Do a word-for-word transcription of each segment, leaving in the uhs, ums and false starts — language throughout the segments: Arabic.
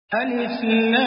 ألف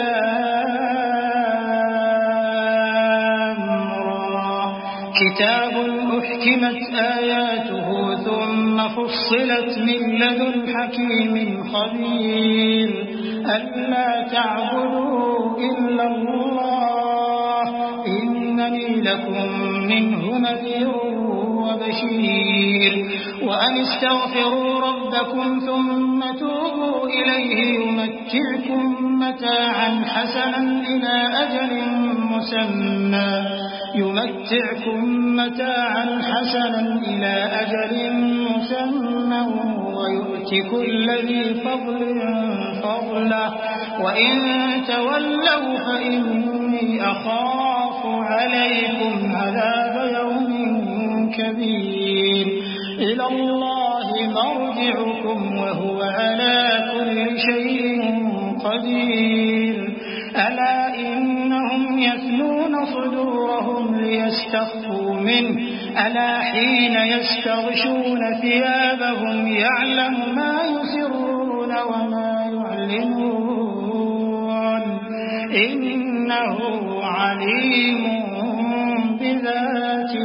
لام را كتاب أحكمت آياته ثم فصلت من لدن حكيم خبير ألا تعبدوا إلا الله إنني لكم منه نذير وبشير وأن استغفروا ربكم ثم توبوا إليه يمتعكم متاعا حسنا إلى أجل مسمى يمتعكم متاعا حسنا إلى أجل مسمى ويؤت كل ذي فضل فضله وإن تولوا فإني أخاف عليكم عذاب يوم كبير إلى الله مرجعكم وهو على كل شيء قدير ألا إنهم يثنون صدورهم ليستخفوا منه ألا حين يستغشون ثيابهم يعلم ما يسرون وما يعلنون إنه عليم بذات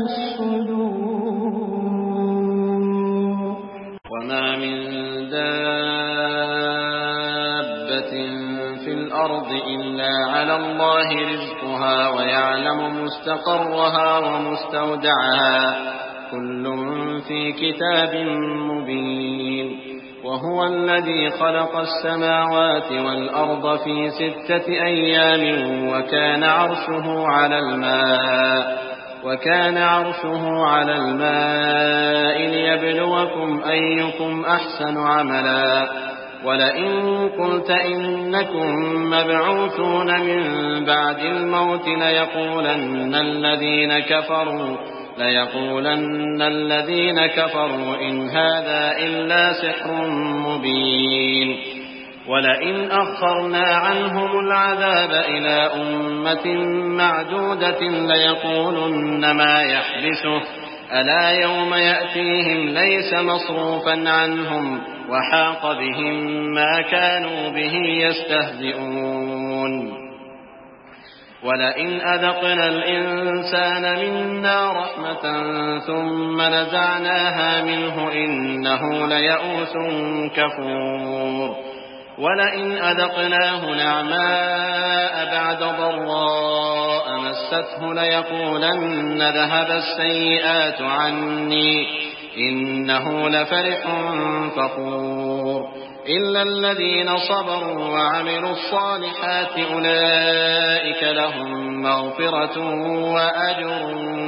الصدور وما من دابة في الأرض إلا على الله رزقها ويعلم مستقرها ومستودعها كل في كتاب مبين وهو الذي خلق السماوات والأرض في ستة أيام وكان عرشه على الماء وكان عرشه على الماء ليبلوكم أيكم أحسن عملا ولئن قلت إنكم مبعوثون من بعد الموت ليقولن الذين كفروا ليقولن الذين كفروا إن هذا إلا سحر مبين ولئن أخرنا عنهم العذاب إلى أمة معدودة ليقولن ما يحبسه ألا يوم يأتيهم ليس مصروفا عنهم وحاق بهم ما كانوا به يستهزئون ولئن أذقنا الإنسان منا رحمة ثم نزعناها منه إنه ليئوس كفور ولئن أذقناه نعماء بعد ضراء مسته ليقولن ذهب السيئات عني إنه لفرح فخور إلا الذين صبروا وعملوا الصالحات أولئك لهم مغفرة وأجر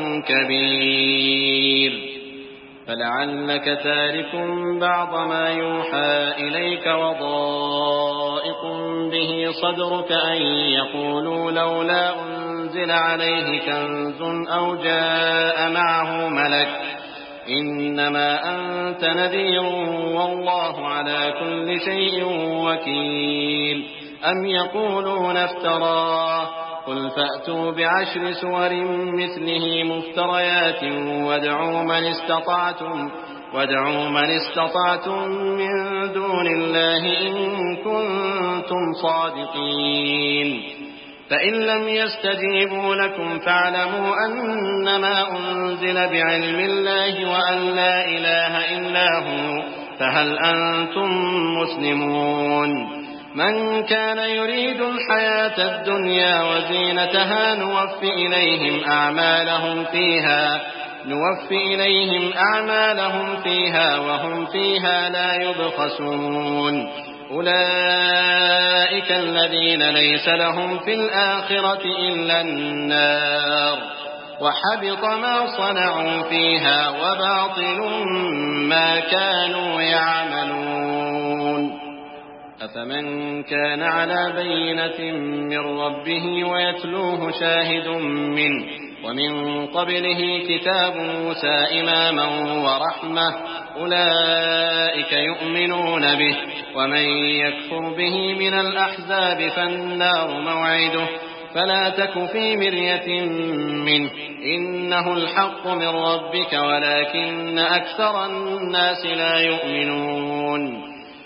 كبير فلعلك تارك بعض ما يوحى إليك وضائق به صدرك أن يقولوا لولا أنزل عليه كنز أو جاء معه ملك إنما أنت نذير والله على كل شيء وكيل أم يقولون افتراه قل فأتوا بعشر سور مثله مفتريات وادعوا من استطعتم وادعوا من استطعتم من دون الله إن كنتم صادقين فإن لم يستجيبوا لكم فاعلموا أنما أنزل بعلم الله وأن لا إله إلا هو فهل أنتم مسلمون من كان يريد الحياة الدنيا وزينتها نوفي إليهم أعمالهم فيها نوفي إليهم أعمالهم فيها وهم فيها لا يبخسون أولئك الذين ليس لهم في الآخرة إلا النار وحبط ما صنعوا فيها وباطل ما كانوا يعملون أفمن كان على بينة من ربه ويتلوه شاهد منه ومن قبله كتاب موسى إماما ورحمة أولئك يؤمنون به ومن يكفر به من الأحزاب فالنار موعده فلا تك في مرية منه إنه الحق من ربك ولكن أكثر الناس لا يؤمنون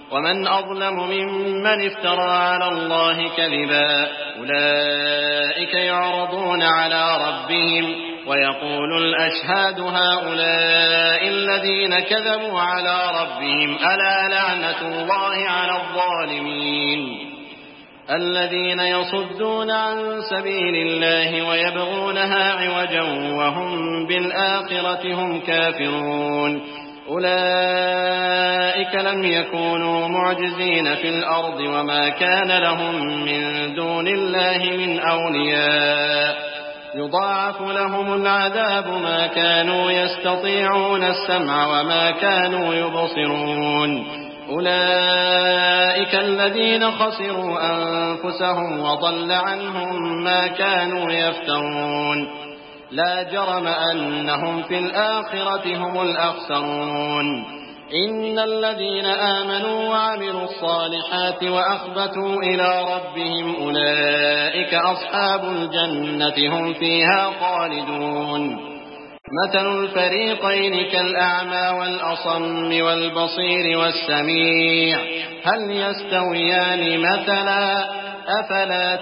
ومن أظلم ممن افترى على الله كذبا أولئك يعرضون على ربهم ويقول الأشهاد هؤلاء الذين كذبوا على ربهم ألا لعنة الله على الظالمين الذين يصدون عن سبيل الله ويبغونها عوجا وهم بالآخرة هم كافرون أولئك لم يكونوا معجزين في الأرض وما كان لهم من دون الله من أولياء يضاعف لهم العذاب ما كانوا يستطيعون السمع وما كانوا يبصرون أولئك الذين خسروا أنفسهم وضل عنهم ما كانوا يفترون لا جرم أنهم في الآخرة هم الأخسرون إن الذين آمنوا وعملوا الصالحات وأخبتوا إلى ربهم أولئك أصحاب الجنة هم فيها خالدون مثل الفريقين كالأعمى والأصم والبصير والسميع هل يستويان مثلا أفلا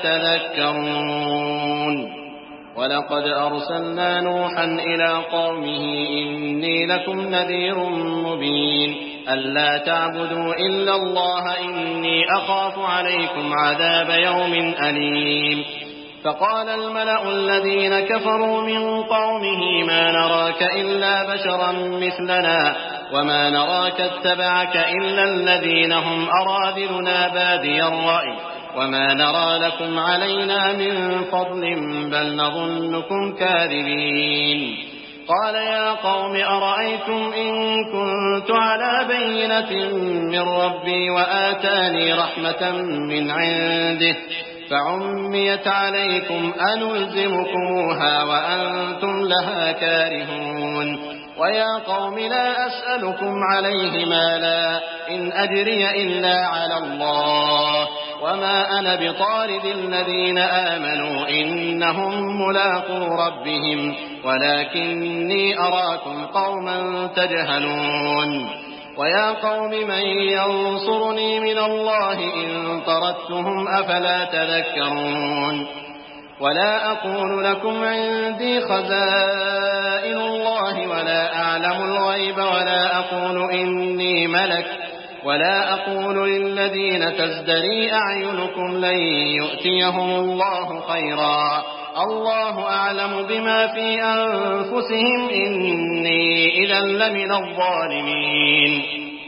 تذكرون ولقد أرسلنا نوحا إلى قومه إني لكم نذير مبين ألا تعبدوا إلا الله إني أخاف عليكم عذاب يوم أليم فقال الملأ الذين كفروا من قومه ما نراك إلا بشرا مثلنا وما نراك اتبعك إلا الذين هم أراذلنا بادي الرأي وما نرى لكم علينا من فضل بل نظنكم كاذبين قال يا قوم أرأيتم إن كنت على بينة من ربي وآتاني رحمة من عنده فعميت عليكم أنلزمكموها وأنتم لها كارهون ويا قوم لا أسألكم عليه مالا إن أجري إلا على الله وما أنا بطارد الذين آمنوا إنهم ملاقو ربهم ولكني أراكم قوما تجهلون ويا قوم من ينصرني من الله إن طردتهم أفلا تذكرون ولا أقول لكم عندي خزائن الله ولا أعلم الغيب ولا أقول إني ملك ولا أقول للذين تزدري أعينكم لن يؤتيهم الله خيرا الله أعلم بما في أنفسهم إني إذا لمن الظالمين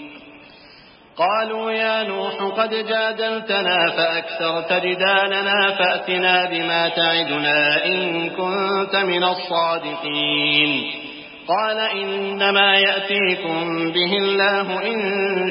قالوا يا نوح قد جادلتنا فأكثرت جدالنا فأتنا بما تعدنا إن كنت من الصادقين قال إنما يأتيكم به الله إن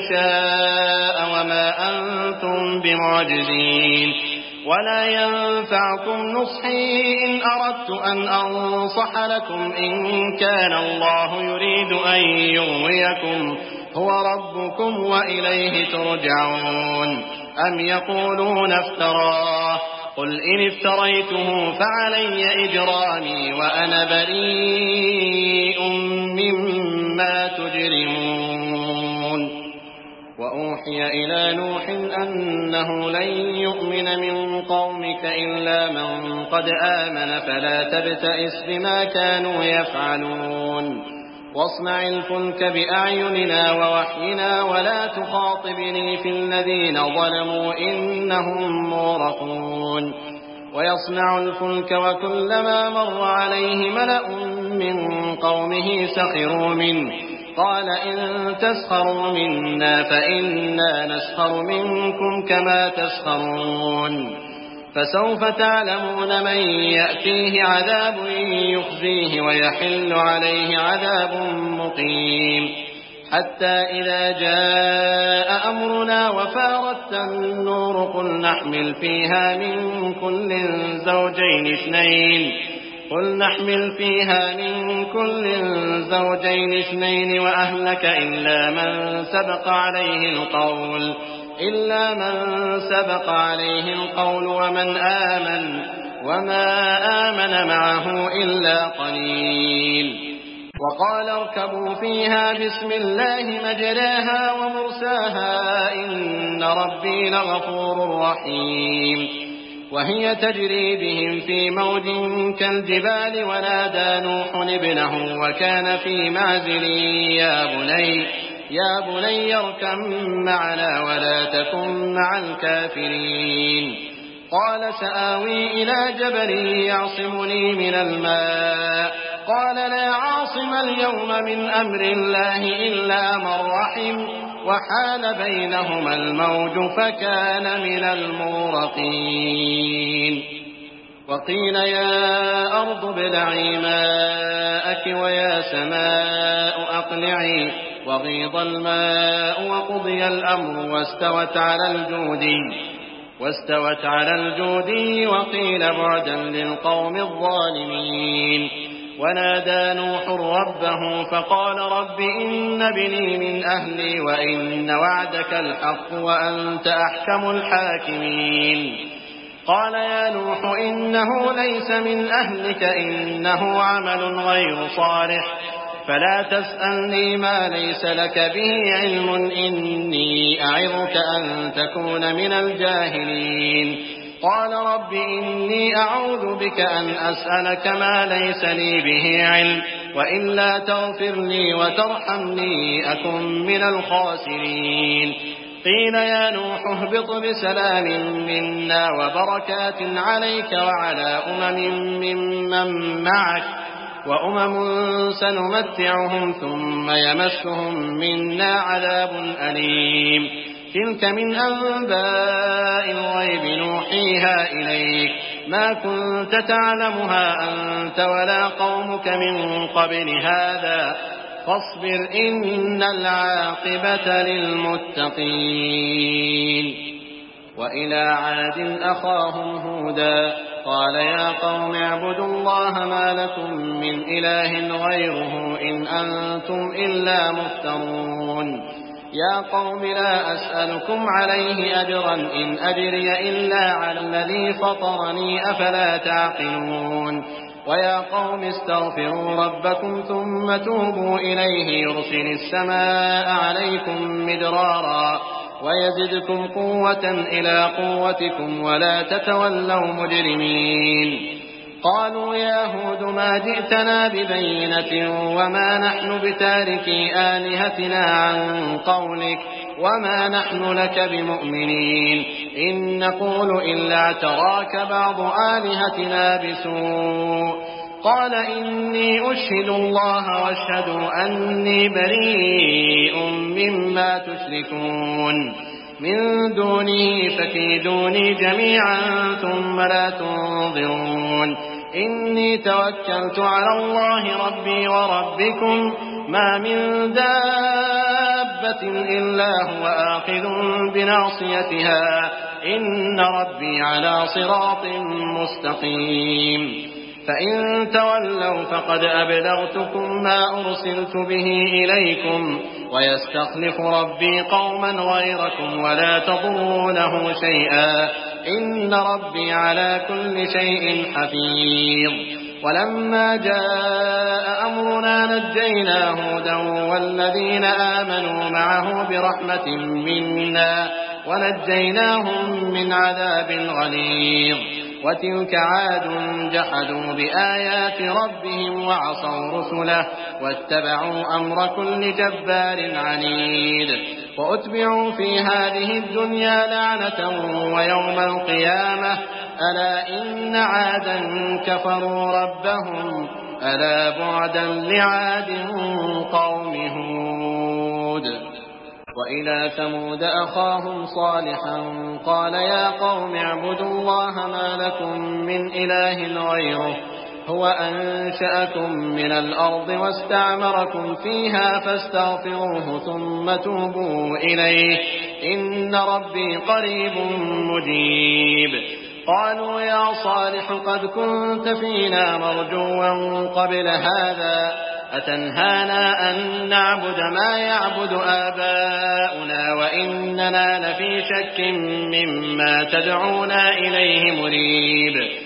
شاء وما أنتم بمعجزين ولا ينفعكم نصحي إن أردت أن أنصح لكم إن كان الله يريد أن يغويكم هو ربكم وإليه ترجعون أم يقولون افتراه قل إن افتريته فعلي إجرامي وأنا بريء مما تجرمون وأوحي إلى نوح أنه لن يؤمن من قومك إلا من قد آمن فلا تبتئس بما كانوا يفعلون واصنع الفلك بأعيننا ووحينا ولا تخاطبني في الذين ظلموا إنهم مغرقون ويصنع الفلك وكلما مر عليه ملأ من قومه سخروا منه قال إن تسخروا منا فإنا نسخر منكم كما تسخرون فسوف تعلمون من يأتيه عذاب يخزيه ويحل عليه عذاب مقيم حتى إذا جاء أمرنا وفارت النور قل نحمل فيها من كل زوجين اثنين قل نحمل فيها من كل زوجين اثنين وأهلك إلا من سبق عليه القول إلا من سبق عليه القول ومن آمن وما آمن معه إلا قليل وقال اركبوا فيها بسم الله مجراها ومرساها إن ربي لغفور رحيم وهي تجري بهم في موج كالجبال ونادى نوح ابنه وكان في معزل يا بني يا بني اركب معنا ولا تكن مع الكافرين قال سآوي إلى جبل يعصمني من الماء قال لا عاصم اليوم من أمر الله إلا من رحم وحال بينهما الموج فكان من المغرقين وقيل يا أرض ابلعي ماءك ويا سماء أقلعي وغيض الماء وقضي الأمر واستوت على الجودي واستوت على الجودي وقيل بعدا للقوم الظالمين ونادى نوح ربه فقال رب إن ابني من أهلي وإن وعدك الحق وأنت أحكم الحاكمين قال يا نوح إنه ليس من أهلك إنه عمل غير صالح فلا تسألني ما ليس لك به علم إني أعظك أن تكون من الجاهلين قال رب إني أعوذ بك أن أسألك ما ليس لي به علم وإلا تغفر لي وترحمني أكن من الخاسرين قيل يا نوح اهبط بسلام منا وبركات عليك وعلى أمم ممن معك وأمم سنمتعهم ثم يمسهم منا عذاب أليم تلك من أنباء الغيب نوحيها إليك ما كنت تعلمها أنت ولا قومك من قبل هذا فاصبر إن العاقبة للمتقين وإلى عاد أخاهم هودا قال يا قوم اعبدوا الله ما لكم من إله غيره إن أنتم إلا مفترون يا قوم لا أسألكم عليه أجرا إن أجري إلا على الذي فطرني أفلا تعقلون ويا قوم استغفروا ربكم ثم توبوا إليه يرسل السماء عليكم مدرارا ويزدكم قوة إلى قوتكم ولا تتولوا مجرمين قالوا يا هود ما جئتنا ببينة وما نحن بتاركي آلهتنا عن قولك وما نحن لك بمؤمنين إن نقول إلا اعتراك بعض آلهتنا بسوء قال إني أشهد الله واشهدوا أني بريء مما تشركون من دونه فكيدوني جميعا ثم لا تنظرون إني توكلت على الله ربي وربكم ما من دابة إلا هو آخذ بناصيتها إن ربي على صراط مستقيم فإن تولوا فقد أبلغتكم ما أرسلت به إليكم ويستخلف ربي قوما غيركم ولا تضرونه شيئا إن ربي على كل شيء حفيظ ولما جاء أمرنا نجينا هودا والذين آمنوا معه برحمة منا ونجيناهم من عذاب غليظ وتلك عاد جحدوا بآيات ربهم وعصوا رسله واتبعوا أمر كل جبار عنيد وأتبعوا في هذه الدنيا لعنة ويوم القيامة ألا إن عادا كفروا ربهم ألا بعدا لعاد قوم هود وإلى ثمود أخاهم صالحا قال يا قوم اعبدوا الله ما لكم من إله غيره هو أنشأكم من الأرض واستعمركم فيها فاستغفروه ثم توبوا إليه إن ربي قريب مجيب قالوا يا صالح قد كنت فينا مرجوا قبل هذا أتنهانا أن نعبد ما يعبد آباؤنا وإننا لفي شك مما تدعونا إليه مريب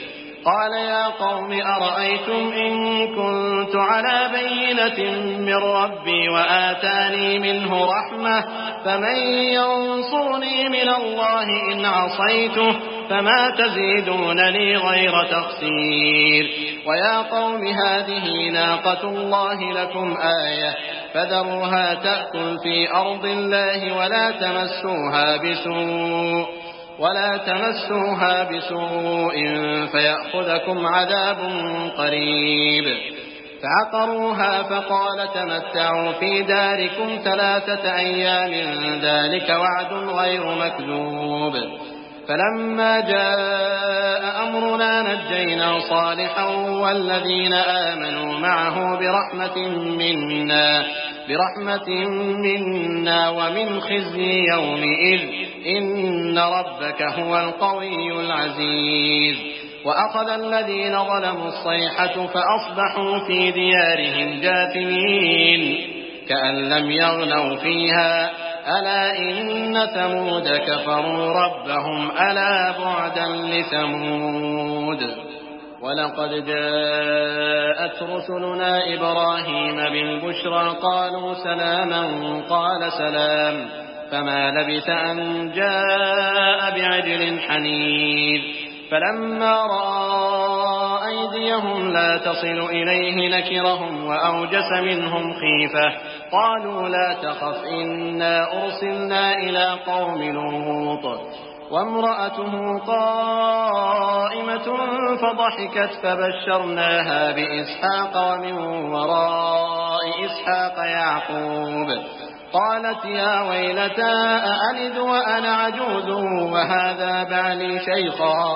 قال يا قوم أرأيتم إن كنت على بينة من ربي وآتاني منه رحمة فمن ينصرني من الله إن عصيته فما تزيدونني غير تخسير ويا قوم هذه ناقة الله لكم آية فذروها تأكل في أرض الله ولا تمسوها بسوء ولا تمسوها بسوء فيأخذكم عذاب قريب فعقروها فقال تمتعوا في داركم ثلاثة أيام ذلك وعد غير مكذوب فلما جاء أمرنا نجينا صالحا والذين آمنوا معه برحمة منا برحمة منا ومن خزي يومئذ إن ربك هو القوي العزيز وأخذ الذين ظلموا الصيحة فأصبحوا في ديارهم جاثمين كأن لم يغنوا فيها ألا إن ثمود كفروا ربهم ألا بعدا لثمود ولقد جاءت رسلنا إبراهيم بالبشرى قالوا سلاما قال سلام فما لبث أن جاء بعجل حنيذ فلما رأى أيديهم لا تصل إليه نكرهم وأوجس منهم خيفة قالوا لا تخف إنا أرسلنا إلى قوم لوط وامرأته قائمة فضحكت فبشرناها بإسحاق ومن وراء إسحاق يعقوب قالت يا ويلتى أألد وأنا عجوز وهذا بعلي شيخا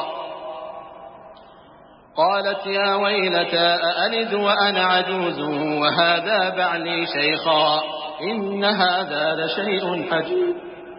قالت يا ويلتى أألد وأنا عجوز وهذا بعلي شيخا إن هذا لشيء عجيب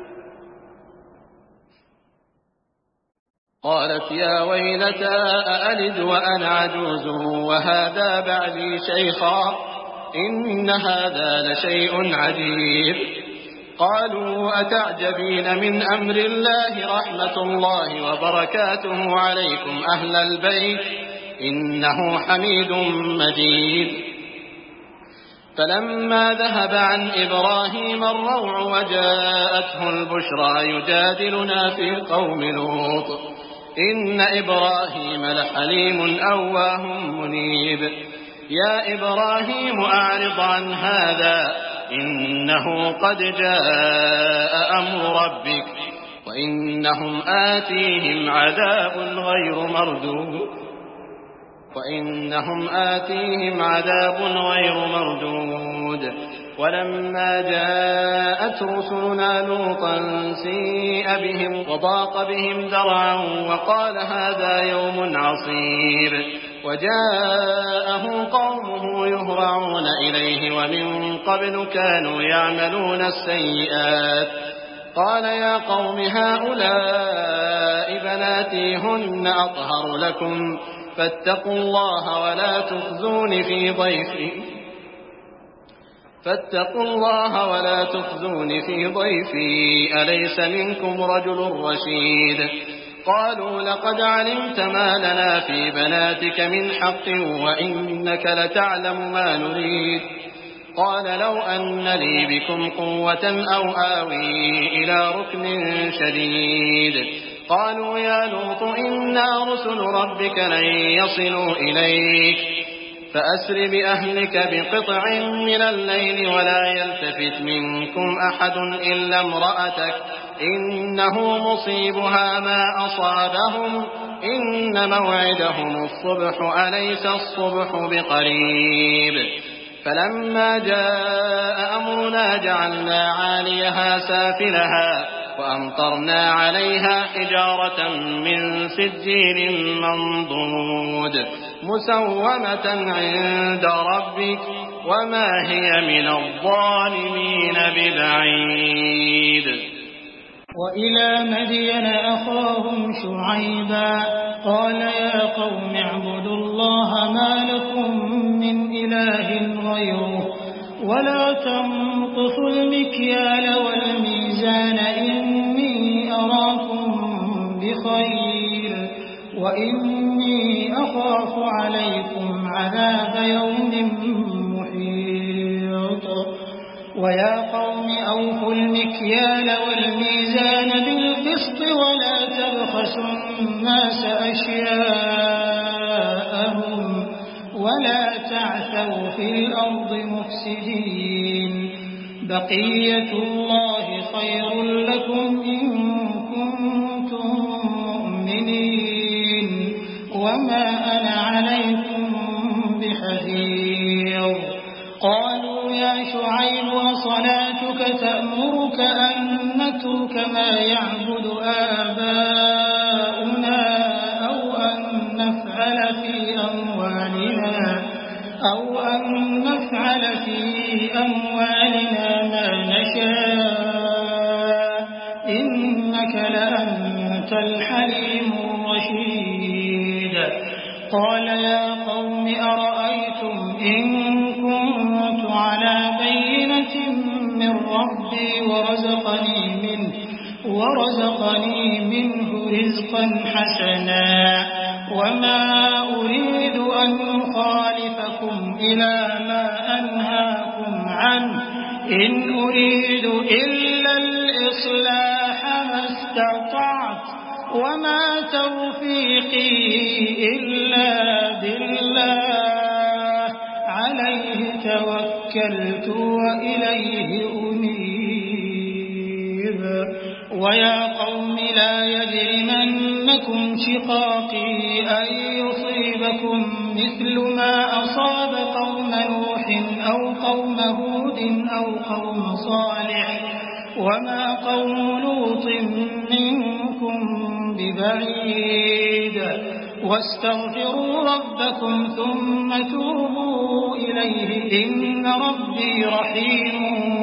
قالت يا ويلتى أألد وأنا عجوز وهذا بعلي شيخا إن هذا لشيء عجيب قالوا أتعجبين من أمر الله رحمة الله وبركاته عليكم أهل البيت إنه حميد مجيد فلما ذهب عن إبراهيم الروع وجاءته البشرى يجادلنا في قوم لوط إن إبراهيم لحليم أواه منيب يا إبراهيم أعرض عن هذا إنه قد جاء أمر ربك وإنهم آتيهم عذاب غير مردود وإنهم آتيهم عذاب غير مردود ولما جاءت رسلنا لوطا سيء بهم وضاق بهم ذرعا وقال هذا يوم عصيب وجاءه قومه يهرعون إليه ومن قبل كانوا يعملون السيئات قال يا قوم هؤلاء بناتي هن أطهر لكم فاتقوا الله ولا تخزون في ضيفي فاتقوا الله ولا تخزون في ضيفي أليس منكم رجل رشيد قالوا لقد علمت ما لنا في بناتك من حق وإنك لتعلم ما نريد قال لو أن لي بكم قوة أو آوي إلى ركن شديد قالوا يا لوط إنا رسل ربك لن يصلوا إليك فأسر بأهلك بقطع من الليل ولا يلتفت منكم أحد إلا امرأتك إنه مصيبها ما أصابهم إن موعدهم الصبح أليس الصبح بقريب فلما جاء أمرنا جعلنا عاليها سافلها وأمطرنا عليها حجارة من سجيل منضود مسومة عند ربك وما هي من الظالمين ببعيد وإلى مدين أخاهم شعيبا قال يا قوم اعبدوا الله ما لكم من إله غيره ولا تنقصوا المكيال والميزان إني أراكم بخير وإني أخاف عليكم عذاب يوم محيط ويا قوم أوفوا المكيال والميزان بالقسط ولا تبخسوا الناس أشياءهم ولا تعثوا في الأرض مفسدين بقية الله خير لكم إن كنتم مؤمنين وما أنا عليكم بحفيظ قالوا يا شعيب وصلاتك تأمرك أن نترك ما يعبد آباؤنا أو أن نفعل في أموالنا أو أن نفعل في أموالنا ما نشاء إنك لأنت الحليم الرشيد قال يا قوم أرأيتم إن كنت على بينة من ربي ورزقني منه ورزقني منه رزقا حسنا وما أريد أن أخالفكم إلى ما أنهاكم عنه إن أريد إلا الإصلاح ما استطعت وما توفيقي إلا بالله عليه توكلت وإليه أنيب ويا قوم لا يجرمنكم شقاقي أن يصيبكم مثل ما أصاب قوم نوح أو قوم هود أو قوم صالح وما قوم لوط منكم ببعيد واستغفروا ربكم ثم توبوا إليه إن ربي رحيم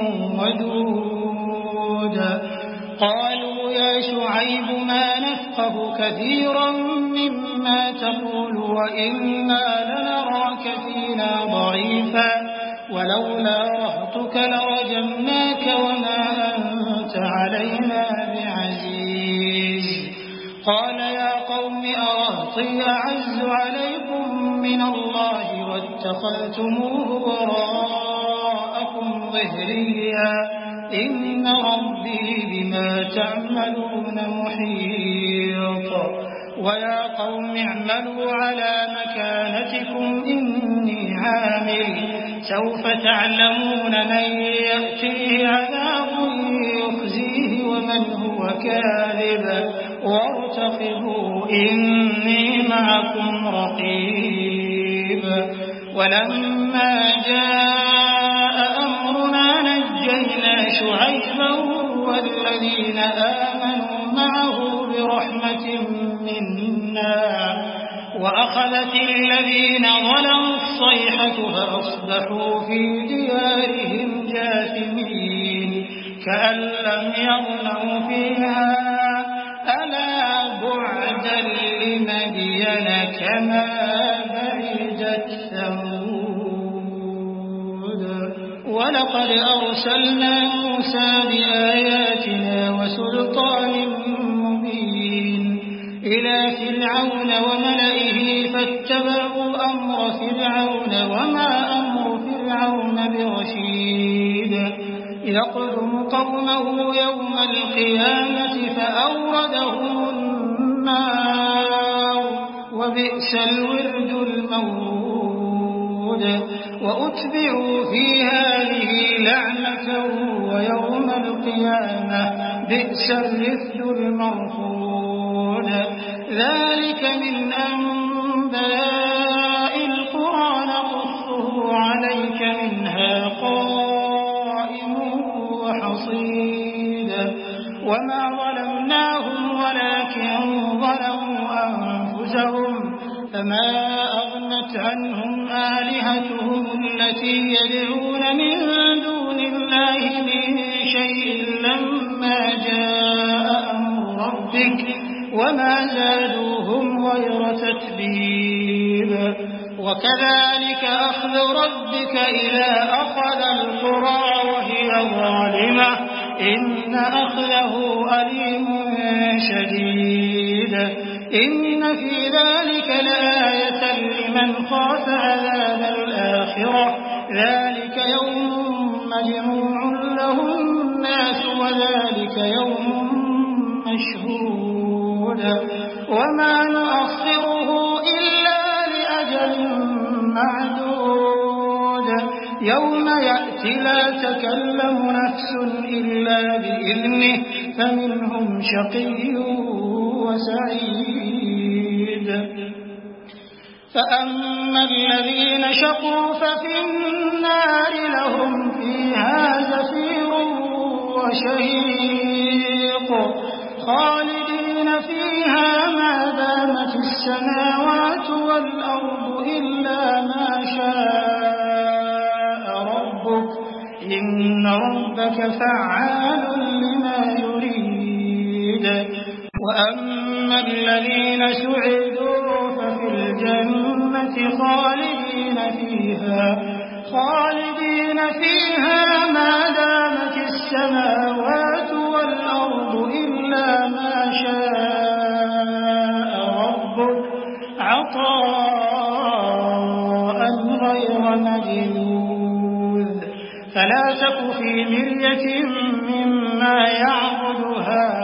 ودود قالوا يا شعيب ما نفقه كثيرا مما تقول وإنا لنراك فينا ضعيفا ولولا رهطك لرجمناك وما أنت علينا بعزيز قال يا قوم أرهطي أعز عليكم من الله واتخذتموه وراءكم ظهريا إن ربي بما تعملون محيط ويا قوم اعملوا على مكانتكم إني عامل سوف تعلمون من يأتيه عذاب يخزيه ومن هو كاذب وارتقبوا إني معكم رقيب ولما جاء أمرنا نجينا شعيبا والذين آمنوا معه برحمة منا وأخذت الذين ظلموا الصيحة فأصبحوا في ديارهم جاثمين كأن لم يغنوا فيها ألا بعدا لمدين كما بعدت ثمود ولقد أرسلنا موسى بآياتنا وسلطان مبين إلى فرعون وملئه فاتبعوا أمر فرعون وما أمر فرعون برشيد يقدم قومه يوم القيامة فأوردهم النار وبئس الورد المورود وأتبعوا في هذه لعنة ويوم القيامة بئس الرفد المرفود ذلك من أنباء القرى نقصه عليك منها قائم وحصيد وما ظلمناهم ولكن ظلموا أنفسهم فما أغنت عنهم آلهتهم التي يدعون من دون الله من شيء لما جاء أمر ربك وما زادوهم غير تتبيب وكذلك أخذ ربك إذا أخذ القرى وهي ظالمة إن أخذه أليم شديد إن في ذلك لآية لمن خاف عذاب الآخرة ذلك يوم مجموع له الناس وذلك يوم مشهود وما نؤخره إلا لأجل معدود يوم يأتي لا تكلم نفس إلا بإذنه فمنهم شقي وسعيد فأما الذين شقوا ففي النار لهم فيها زفير وشهيق خالدين فيها ما دامت السماوات والأرض إلا ما شاء ربك إن ربك فعال لما يريد وأما الذين سعدوا ففي الجنة خالدين فيها خالدين فيها ما دامت السماوات والأرض إلا ما شاء ربك عطاء غير مجذوذ فلا تك في مرية مما يعبد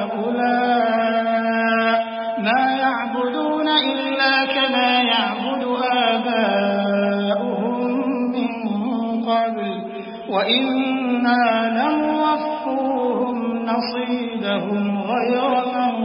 هؤلاء ما يعبدون إلا كما يعبد آباؤهم من قبل وإنا لنوفوهم نصيبهم غير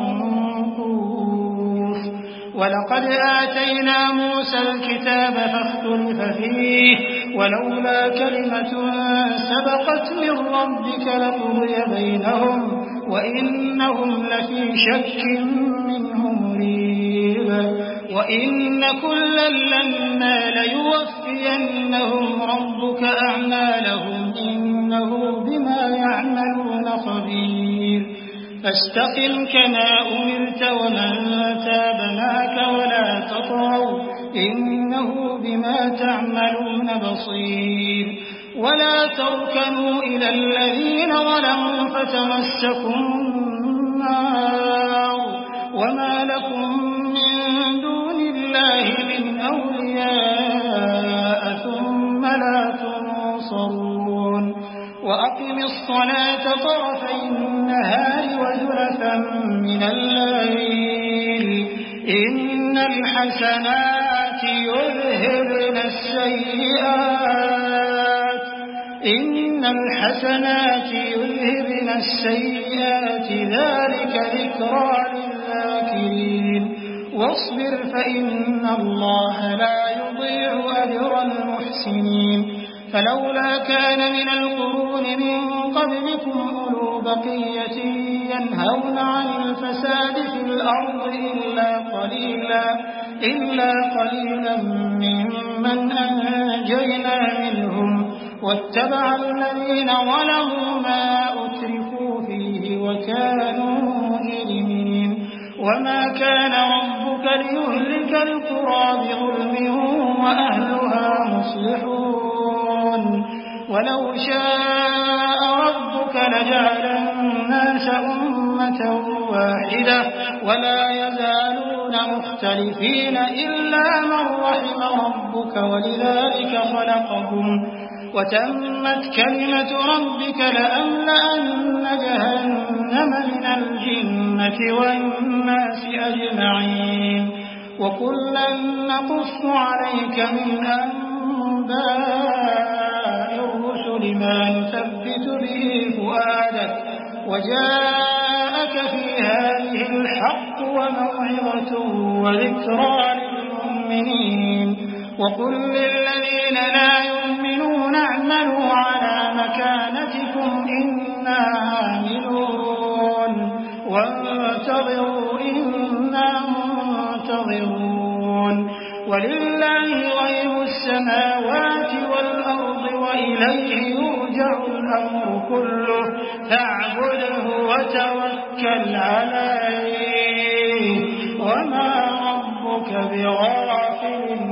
منقوص ولقد آتينا موسى الكتاب فاختلف فيه ولولا كلمة سبقت من ربك لقضي بينهم وإنهم لفي شك منه مريب وإن كلا لما ليوفينهم ربك أعمالهم إنه بما يعملون خبير فاستقم كما أمرت ومن تاب معك ولا تطغوا إنه بما تعملون بصير ولا تركنوا إلى الذين ظلموا فتمسكوا النار وما لكم من دون الله من أولياء ثم لا تنصرون وأقم الصلاة طرفي النهار وزلفا من الليل إن الحسنات يذهبن السيئات إن الحسنات يذهبن السيئات ذلك ذكرى للذاكرين واصبر فإن الله لا يضيع أجر المحسنين فلولا كان من القرون من قبلكم أولو بقية ينهون عن الفساد في الأرض إلا قليلا إلا قليلا ممن أنجينا منهم واتبع الذين ظلموا ما أترفوا فيه وكانوا مجرمين وما كان ربك ليهلك القرى بظلم وأهلها مصلحون ولو شاء ربك لجعل الناس أمة واحدة ولا يزالون مختلفين إلا من رحم ربك ولذلك خلقهم وتمت كلمة ربك لأملأن جهنم من الجنة والناس أجمعين وكلا نقص عليك من أنباء الرسل ما نثبت به فؤادك وجاءك في هذه الحق وموعظة وذكرى للمؤمنين وقل للذين لا يؤمنون اعملوا على مكانتكم إنا عاملون وانتظروا إنا منتظرون ولله غيب السماوات والأرض وإليه يرجع الأمر كله فاعبده وتوكل عليه وما ربك بغافل